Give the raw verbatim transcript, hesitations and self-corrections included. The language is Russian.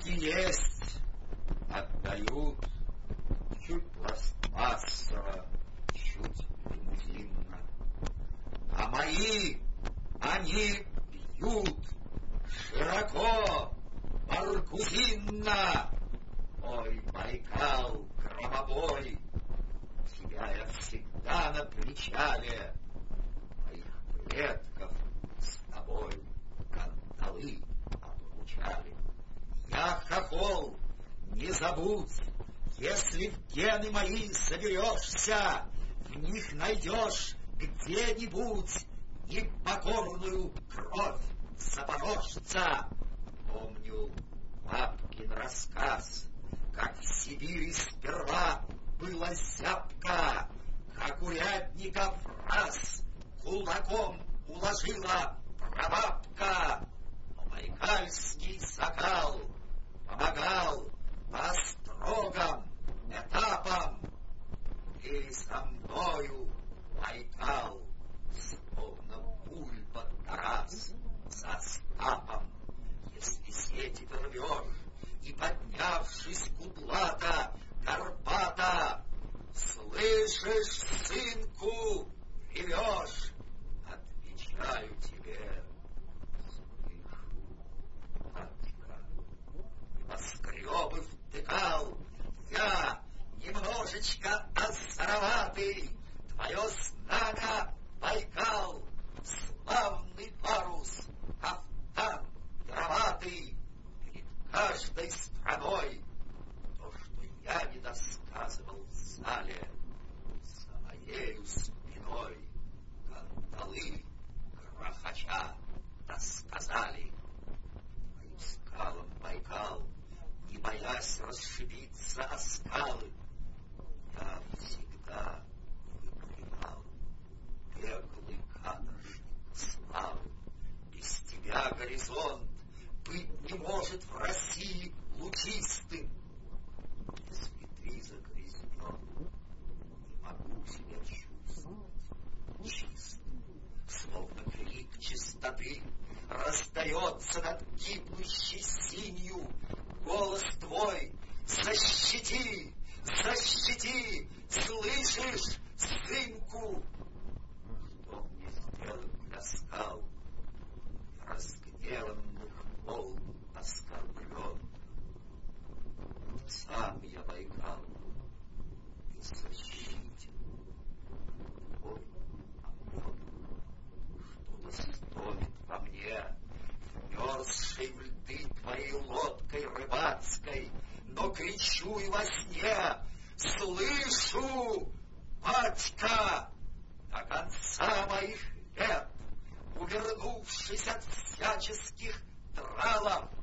так и есть. Отдают чуть пластмассово, чуть лимузинно. А мои, они бьют широко, баргузинно. Ой, Байкал, громобой, тебя я всегда на причале моих предков с тобой кандалы обручали. Я хохол, не забудь, если в гены мои соберешься, в них найдешь где-нибудь непокорную кровь запорожца. Помню бабкин рассказ, как в Сибири сперва было зябко, как урядников раз кулаком уложила прабабка. Но байкальский сокал помогал по строгам этапам. И со мною, Байкал, словно пуль под Тарас, за стапом. Если сети ты рвешь, и, поднявшись кудлата Карпата, слышишь, сынку, ревешь, отвечаю тебе: слышу, батька. Небоскребы втыкал я, немножечко озороватый, твое знамя, Байкал, славный парус, кафтан громатый, перед каждой страной. То, что я не досказывал в зале, за моею спиной кандалы грохоча досказали. Твоим скалам, Байкал, не боясь расшибиться о скалы, я всегда выгребал беглый каторжник славы. Без тебя горизонт быть не может в России лучистым. Если ты загрязнен, не могу себя чувствовать чистым. Словно крик чистоты раздается над гибнущей синью. Голос твой: защити, защити, слышишь, сынку? Что мне сделать для скал, разгневанных волн оскорблен? Сам я, Байкал, беззащитен. Ой, омон, что-то стонет во мне, вмерзшей в льды твоей лодкой рыбацкой, но кричу и во сне: слышу, батька, до конца моих лет, увернувшись от всяческих тралов,